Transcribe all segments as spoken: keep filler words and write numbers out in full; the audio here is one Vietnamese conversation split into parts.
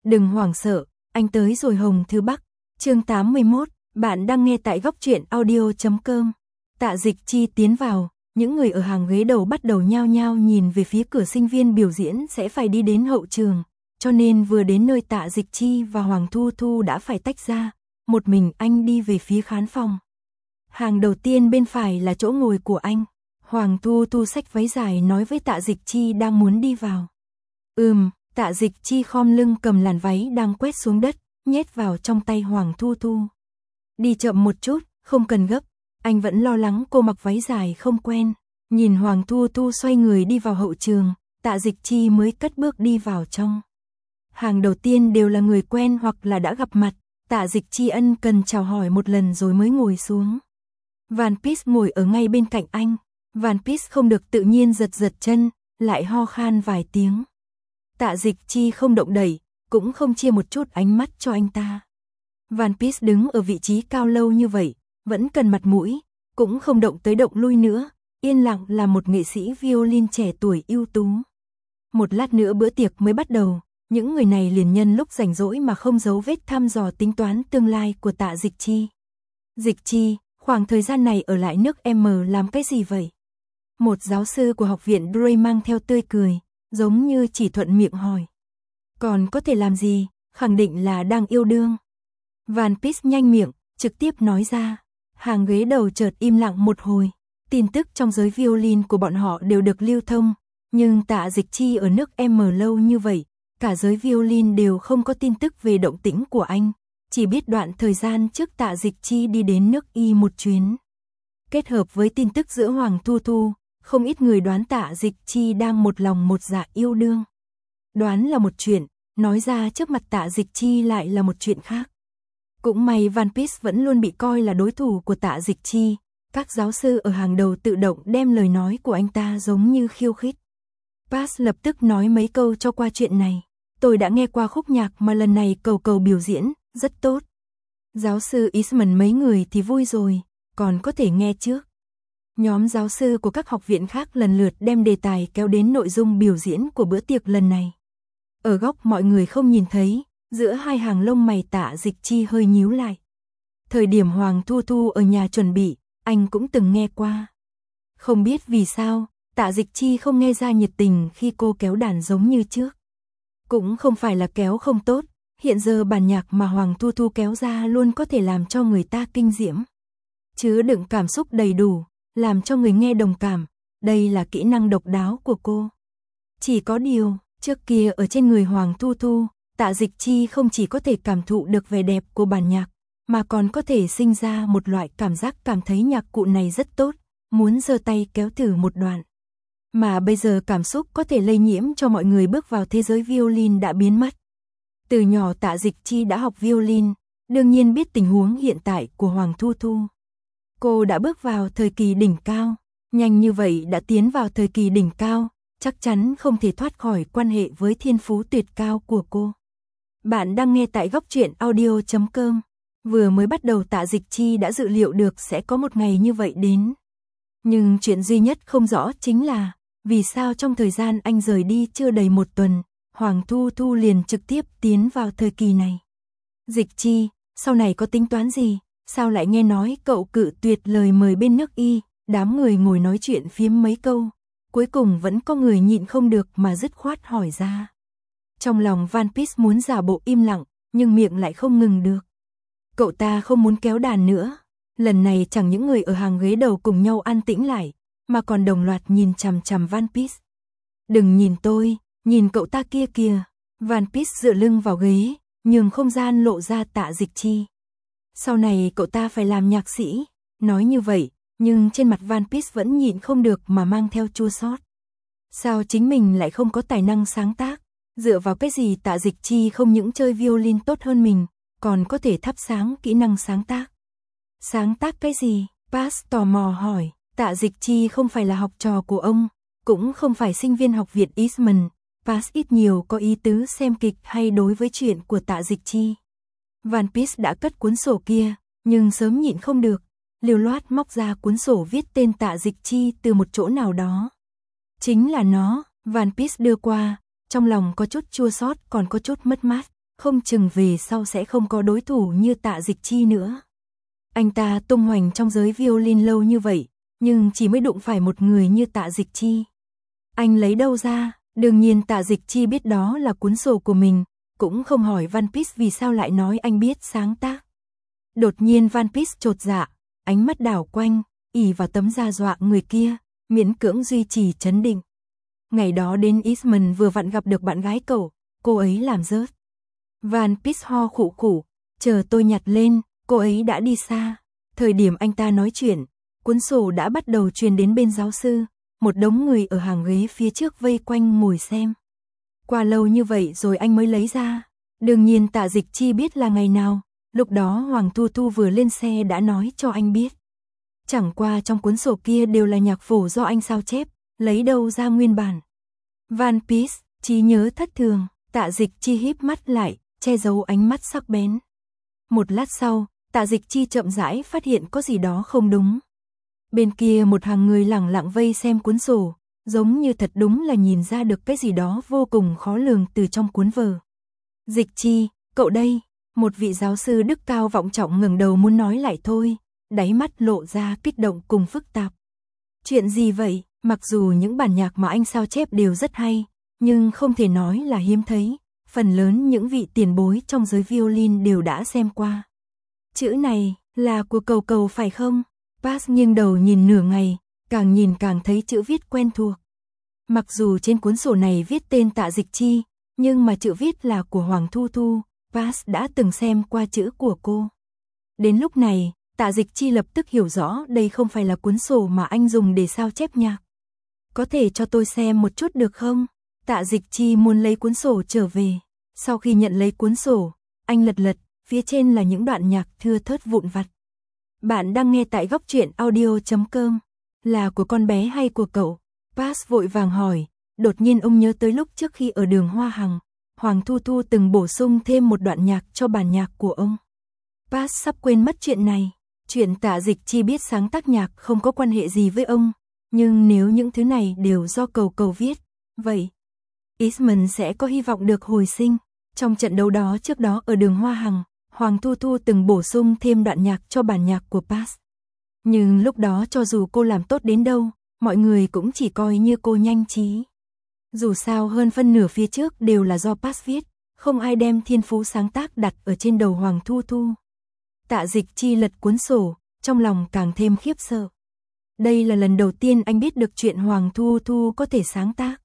Đừng hoảng sợ, anh tới rồi Hồng Thứ Bắc. Chương tám mươi mốt, bạn đang nghe tại góc truyện audio chấm com. Tạ Dịch Chi tiến vào, những người ở hàng ghế đầu bắt đầu nhao nhao nhìn về phía cửa sinh viên biểu diễn sẽ phải đi đến hậu trường, cho nên vừa đến nơi Tạ Dịch Chi và Hoàng Thu Thu đã phải tách ra, một mình anh đi về phía khán phòng. Hàng đầu tiên bên phải là chỗ ngồi của anh. Hoàng Thu Thu xách váy dài nói với Tạ Dịch Chi đang muốn đi vào. Ừm, Tạ Dịch Chi khom lưng cầm làn váy đang quét xuống đất, nhét vào trong tay Hoàng Thu Thu. Đi chậm một chút, không cần gấp, anh vẫn lo lắng cô mặc váy dài không quen. Nhìn Hoàng Thu Thu xoay người đi vào hậu trường, Tạ Dịch Chi mới cất bước đi vào trong. Hàng đầu tiên đều là người quen hoặc là đã gặp mặt, Tạ Dịch Chi ân cần chào hỏi một lần rồi mới ngồi xuống. Van Pis ngồi ở ngay bên cạnh anh. Van Pis không được tự nhiên giật giật chân, lại ho khan vài tiếng. Tạ Dịch Chi không động đẩy, cũng không chia một chút ánh mắt cho anh ta. Van Pis đứng ở vị trí cao lâu như vậy, vẫn cần mặt mũi, cũng không động tới động lui nữa, yên lặng là một nghệ sĩ violin trẻ tuổi ưu tú. Một lát nữa bữa tiệc mới bắt đầu, những người này liền nhân lúc rảnh rỗi mà không giấu vết thăm dò tính toán tương lai của Tạ Dịch Chi. Dịch Chi, khoảng thời gian này ở lại nước em làm cái gì vậy? Một giáo sư của học viện Dray mang theo tươi cười, giống như chỉ thuận miệng hỏi. Còn có thể làm gì, khẳng định là đang yêu đương. Van Pis nhanh miệng, trực tiếp nói ra. Hàng ghế đầu chợt im lặng một hồi. Tin tức trong giới violin của bọn họ đều được lưu thông, nhưng Tạ Dịch Chi ở nước em lâu như vậy, cả giới violin đều không có tin tức về động tĩnh của anh, chỉ biết đoạn thời gian trước Tạ Dịch Chi đi đến nước Y một chuyến. Kết hợp với tin tức giữa Hoàng Thu Thu, không ít người đoán Tạ Dịch Chi đang một lòng một dạ yêu đương. Đoán là một chuyện, nói ra trước mặt Tạ Dịch Chi lại là một chuyện khác. Cũng may Van Pis vẫn luôn bị coi là đối thủ của Tạ Dịch Chi, các giáo sư ở hàng đầu tự động đem lời nói của anh ta giống như khiêu khích. Pass lập tức nói mấy câu cho qua chuyện này. Tôi đã nghe qua khúc nhạc mà lần này cầu cầu biểu diễn, rất tốt. Giáo sư Eastman mấy người thì vui rồi, còn có thể nghe trước. Nhóm giáo sư của các học viện khác lần lượt đem đề tài kéo đến nội dung biểu diễn của bữa tiệc lần này. Ở góc mọi người không nhìn thấy, giữa hai hàng lông mày Tạ Dịch Chi hơi nhíu lại. Thời điểm Hoàng Thu Thu ở nhà chuẩn bị, anh cũng từng nghe qua. Không biết vì sao, Tạ Dịch Chi không nghe ra nhiệt tình khi cô kéo đàn giống như trước. Cũng không phải là kéo không tốt, hiện giờ bản nhạc mà Hoàng Thu Thu kéo ra luôn có thể làm cho người ta kinh diễm. Chứa đựng cảm xúc đầy đủ, làm cho người nghe đồng cảm, đây là kỹ năng độc đáo của cô. Chỉ có điều, trước kia ở trên người Hoàng Thu Thu, Tạ Dịch Chi không chỉ có thể cảm thụ được vẻ đẹp của bản nhạc, mà còn có thể sinh ra một loại cảm giác cảm thấy nhạc cụ này rất tốt, muốn giơ tay kéo thử một đoạn. Mà bây giờ cảm xúc có thể lây nhiễm cho mọi người bước vào thế giới violin đã biến mất. Từ nhỏ Tạ Dịch Chi đã học violin, đương nhiên biết tình huống hiện tại của Hoàng Thu Thu. Cô đã bước vào thời kỳ đỉnh cao, nhanh như vậy đã tiến vào thời kỳ đỉnh cao, chắc chắn không thể thoát khỏi quan hệ với thiên phú tuyệt cao của cô. Bạn đang nghe tại góc truyện audio chấm com. Vừa mới bắt đầu Tạ Dịch Chi đã dự liệu được sẽ có một ngày như vậy đến. Nhưng chuyện duy nhất không rõ chính là, vì sao trong thời gian anh rời đi chưa đầy một tuần, Hoàng Thu Thu liền trực tiếp tiến vào thời kỳ này. Dịch Chi, sau này có tính toán gì? Sao lại nghe nói cậu cự tuyệt lời mời bên nước Y? Đám người ngồi nói chuyện phiếm mấy câu, cuối cùng vẫn có người nhịn không được mà dứt khoát hỏi ra. Trong lòng Van Pis muốn giả bộ im lặng, nhưng miệng lại không ngừng được. Cậu ta không muốn kéo đàn nữa. Lần này chẳng những người ở hàng ghế đầu cùng nhau an tĩnh lại, mà còn đồng loạt nhìn chằm chằm Van Pis. Đừng nhìn tôi, nhìn cậu ta kia kìa. Van Pis dựa lưng vào ghế, nhường không gian lộ ra Tạ Dịch Chi. Sau này cậu ta phải làm nhạc sĩ. Nói như vậy, nhưng trên mặt Van Pis vẫn nhịn không được mà mang theo chua xót. Sao chính mình lại không có tài năng sáng tác? Dựa vào cái gì Tạ Dịch Chi không những chơi violin tốt hơn mình, còn có thể thắp sáng kỹ năng sáng tác? Sáng tác cái gì? Pass tò mò hỏi. Tạ Dịch Chi không phải là học trò của ông, cũng không phải sinh viên học viện Eastman. Pass ít nhiều có ý tứ xem kịch hay đối với chuyện của Tạ Dịch Chi. Van Pis đã cất cuốn sổ kia, nhưng sớm nhịn không được, liều loát móc ra cuốn sổ viết tên Tạ Dịch Chi từ một chỗ nào đó. Chính là nó, Van Pis đưa qua, trong lòng có chút chua xót còn có chút mất mát. không chừng về sau sẽ không có đối thủ như Tạ Dịch Chi nữa. Anh ta tung hoành trong giới violin lâu như vậy, nhưng chỉ mới đụng phải một người như Tạ Dịch Chi. Anh lấy đâu ra? Đương nhiên Tạ Dịch Chi biết đó là cuốn sổ của mình, cũng không hỏi Van Pis vì sao lại nói anh biết sáng tác. Đột nhiên Van Pis chột dạ, ánh mắt đảo quanh, ỉ vào tấm da dọa người kia, miễn cưỡng duy trì trấn định. Ngày đó đến Eastman vừa vặn gặp được bạn gái cậu, cô ấy làm rớt. Van Pis ho khụ khụ, chờ tôi nhặt lên, cô ấy đã đi xa. Thời điểm anh ta nói chuyện, cuốn sổ đã bắt đầu truyền đến bên giáo sư, một đống người ở hàng ghế phía trước vây quanh ngồi xem. Qua lâu như vậy rồi anh mới lấy ra. Đương nhiên Tạ Dịch Chi biết là ngày nào, lúc đó Hoàng Thu Thu vừa lên xe đã nói cho anh biết. Chẳng qua trong cuốn sổ kia đều là nhạc phổ do anh sao chép, lấy đâu ra nguyên bản. Van Pis, trí nhớ thất thường, Tạ Dịch Chi híp mắt lại, che giấu ánh mắt sắc bén. Một lát sau, Tạ Dịch Chi chậm rãi phát hiện có gì đó không đúng. Bên kia một hàng người lẳng lặng vây xem cuốn sổ, giống như thật đúng là nhìn ra được cái gì đó vô cùng khó lường từ trong cuốn vở. Dịch Chi, cậu đây, một vị giáo sư đức cao vọng trọng ngẩng đầu muốn nói lại thôi, đáy mắt lộ ra kích động cùng phức tạp. Chuyện gì vậy? Mặc dù những bản nhạc mà anh sao chép đều rất hay, nhưng không thể nói là hiếm thấy, phần lớn những vị tiền bối trong giới violin đều đã xem qua. Chữ này là của Cầu Cầu phải không? Pass nghiêng đầu nhìn nửa ngày, càng nhìn càng thấy chữ viết quen thuộc. Mặc dù trên cuốn sổ này viết tên Tạ Dịch Chi, nhưng mà chữ viết là của Hoàng Thu Thu, Pass đã từng xem qua chữ của cô. Đến lúc này, Tạ Dịch Chi lập tức hiểu rõ đây không phải là cuốn sổ mà anh dùng để sao chép nhạc. Có thể cho tôi xem một chút được không? Tạ Dịch Chi muốn lấy cuốn sổ trở về. Sau khi nhận lấy cuốn sổ, anh lật lật, phía trên là những đoạn nhạc thưa thớt vụn vặt. Bạn đang nghe tại góc truyện audio chấm com. Là của con bé hay của cậu? Pass vội vàng hỏi. Đột nhiên ông nhớ tới lúc trước khi ở đường Hoa Hằng, Hoàng Thu Thu từng bổ sung thêm một đoạn nhạc cho bản nhạc của ông. Pass sắp quên mất chuyện này. Chuyện Tạ Dịch Chi biết sáng tác nhạc không có quan hệ gì với ông. Nhưng nếu những thứ này đều do Cầu Cầu viết, vậy Eastman sẽ có hy vọng được hồi sinh. Trong trận đấu đó trước đó ở đường Hoa Hằng, Hoàng Thu Thu từng bổ sung thêm đoạn nhạc cho bản nhạc của Pass. Nhưng lúc đó cho dù cô làm tốt đến đâu, mọi người cũng chỉ coi như cô nhanh trí. Dù sao hơn phân nửa phía trước đều là do Pass viết, không ai đem thiên phú sáng tác đặt ở trên đầu Hoàng Thu Thu. Tạ Dịch Chi lật cuốn sổ, trong lòng càng thêm khiếp sợ. Đây là lần đầu tiên anh biết được chuyện Hoàng Thu Thu có thể sáng tác.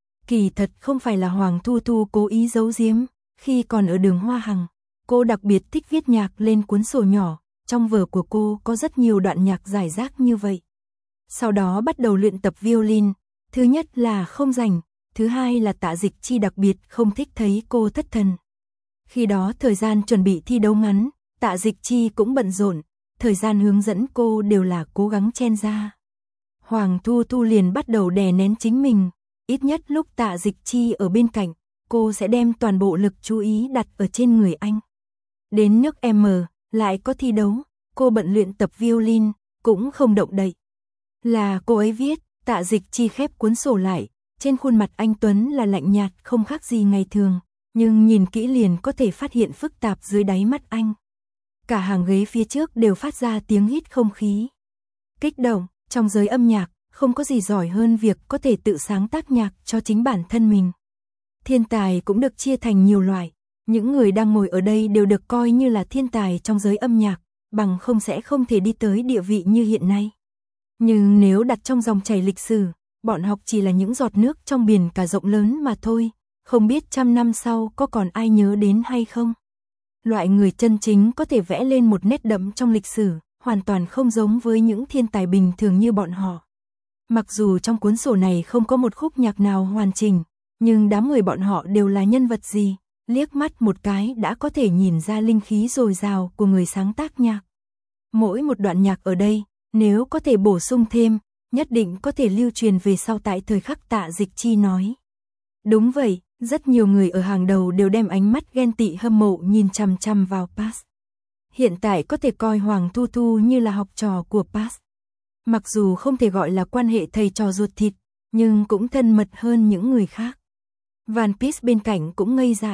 Kỳ thật không phải là Hoàng Thu Thu cố ý giấu giếm, khi còn ở đường Hoa Hằng, cô đặc biệt thích viết nhạc lên cuốn sổ nhỏ, trong vở của cô có rất nhiều đoạn nhạc rải rác như vậy. Sau đó bắt đầu luyện tập violin, thứ nhất là không rảnh, thứ hai là Tạ Dịch Chi đặc biệt không thích thấy cô thất thần. Khi đó thời gian chuẩn bị thi đấu ngắn, Tạ Dịch Chi cũng bận rộn, thời gian hướng dẫn cô đều là cố gắng chen ra. Hoàng Thu Thu liền bắt đầu đè nén chính mình, ít nhất lúc Tạ Dịch Chi ở bên cạnh, cô sẽ đem toàn bộ lực chú ý đặt ở trên người anh. Đến nước M, lại có thi đấu, cô bận luyện tập violin, cũng không động đậy. Là cô ấy viết, Tạ Dịch Chi khép cuốn sổ lại, trên khuôn mặt anh Tuấn là lạnh nhạt không khác gì ngày thường, nhưng nhìn kỹ liền có thể phát hiện phức tạp dưới đáy mắt anh. Cả hàng ghế phía trước đều phát ra tiếng hít không khí. Kích động, trong giới âm nhạc, không có gì giỏi hơn việc có thể tự sáng tác nhạc cho chính bản thân mình. Thiên tài cũng được chia thành nhiều loại, những người đang ngồi ở đây đều được coi như là thiên tài trong giới âm nhạc, bằng không sẽ không thể đi tới địa vị như hiện nay. Nhưng nếu đặt trong dòng chảy lịch sử, bọn học chỉ là những giọt nước trong biển cả rộng lớn mà thôi, không biết trăm năm sau có còn ai nhớ đến hay không. Loại người chân chính có thể vẽ lên một nét đậm trong lịch sử, hoàn toàn không giống với những thiên tài bình thường như bọn họ. Mặc dù trong cuốn sổ này không có một khúc nhạc nào hoàn chỉnh, nhưng đám người bọn họ đều là nhân vật gì, liếc mắt một cái đã có thể nhìn ra linh khí dồi dào của người sáng tác nhạc. Mỗi một đoạn nhạc ở đây, nếu có thể bổ sung thêm, nhất định có thể lưu truyền về sau tại thời khắc Tạ Dịch Chi nói. Đúng vậy, rất nhiều người ở hàng đầu đều đem ánh mắt ghen tị hâm mộ nhìn chằm chằm vào Pass. Hiện tại có thể coi Hoàng Thu Thu như là học trò của Pass. Mặc dù không thể gọi là quan hệ thầy trò ruột thịt, nhưng cũng thân mật hơn những người khác. Van Pis bên cạnh cũng ngây dại,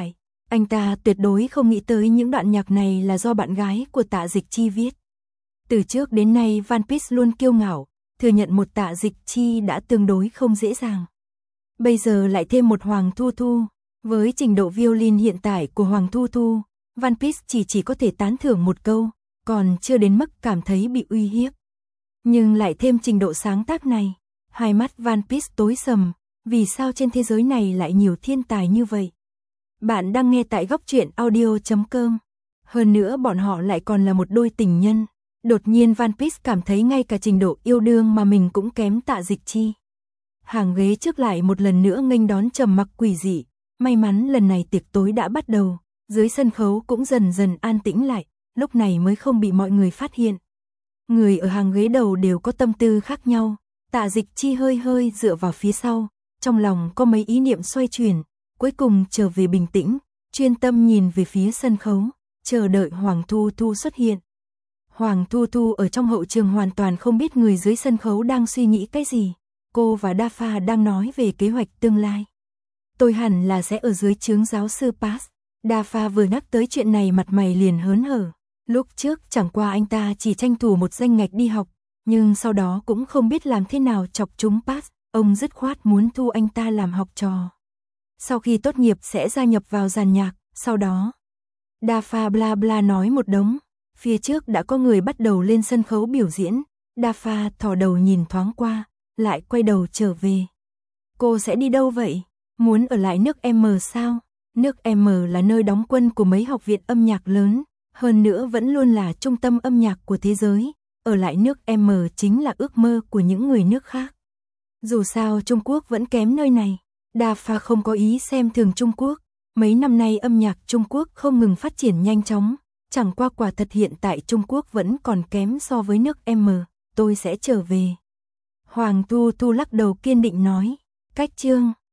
Anh ta tuyệt đối không nghĩ tới những đoạn nhạc này là do bạn gái của Tạ Dịch Chi viết. Từ trước đến nay Van Peace luôn kiêu ngạo, thừa nhận một Tạ Dịch Chi đã tương đối không dễ dàng. Bây giờ lại thêm một Hoàng Thu Thu, với trình độ violin hiện tại của Hoàng Thu Thu, Van Peace chỉ chỉ có thể tán thưởng một câu, còn chưa đến mức cảm thấy bị uy hiếp. Nhưng lại thêm trình độ sáng tác này, hai mắt Van Peace tối sầm, vì sao trên thế giới này lại nhiều thiên tài như vậy? Bạn đang nghe tại góc truyện audio chấm com. Hơn nữa bọn họ lại còn là một đôi tình nhân. Đột nhiên Van Peace cảm thấy ngay cả trình độ yêu đương mà mình cũng kém Tạ Dịch Chi. Hàng ghế trước lại một lần nữa nghênh đón trầm mặc quỷ dị. May mắn lần này tiệc tối đã bắt đầu, dưới sân khấu cũng dần dần an tĩnh lại, lúc này mới không bị mọi người phát hiện. Người ở hàng ghế đầu đều có tâm tư khác nhau. Tạ Dịch Chi hơi hơi dựa vào phía sau, trong lòng có mấy ý niệm xoay chuyển, cuối cùng trở về bình tĩnh, chuyên tâm nhìn về phía sân khấu, chờ đợi Hoàng Thu Thu xuất hiện. Hoàng Thu Thu ở trong hậu trường hoàn toàn không biết người dưới sân khấu đang suy nghĩ cái gì. Cô và Đa Pha đang nói về kế hoạch tương lai. Tôi hẳn là sẽ ở dưới trướng giáo sư Pass. Đa Pha vừa nhắc tới chuyện này mặt mày liền hớn hở. Lúc trước chẳng qua anh ta chỉ tranh thủ một danh ngạch đi học, nhưng sau đó cũng không biết làm thế nào chọc chúng Pass. Ông dứt khoát muốn thu anh ta làm học trò. Sau khi tốt nghiệp sẽ gia nhập vào dàn nhạc, sau đó. Đa Pha bla bla nói một đống. Phía trước đã có người bắt đầu lên sân khấu biểu diễn. Đa Pha thò đầu nhìn thoáng qua, lại quay đầu trở về. Cô sẽ đi đâu vậy? Muốn ở lại nước M sao? Nước M là nơi đóng quân của mấy học viện âm nhạc lớn, hơn nữa vẫn luôn là trung tâm âm nhạc của thế giới. Ở lại nước M chính là ước mơ của những người nước khác. Dù sao Trung Quốc vẫn kém nơi này. Đa Pha không có ý xem thường Trung Quốc. Mấy năm nay âm nhạc Trung Quốc không ngừng phát triển nhanh chóng. Chẳng qua quả thật hiện tại Trung Quốc vẫn còn kém so với nước M. Tôi sẽ trở về. Hoàng Thu Thu lắc đầu kiên định nói. Cách chương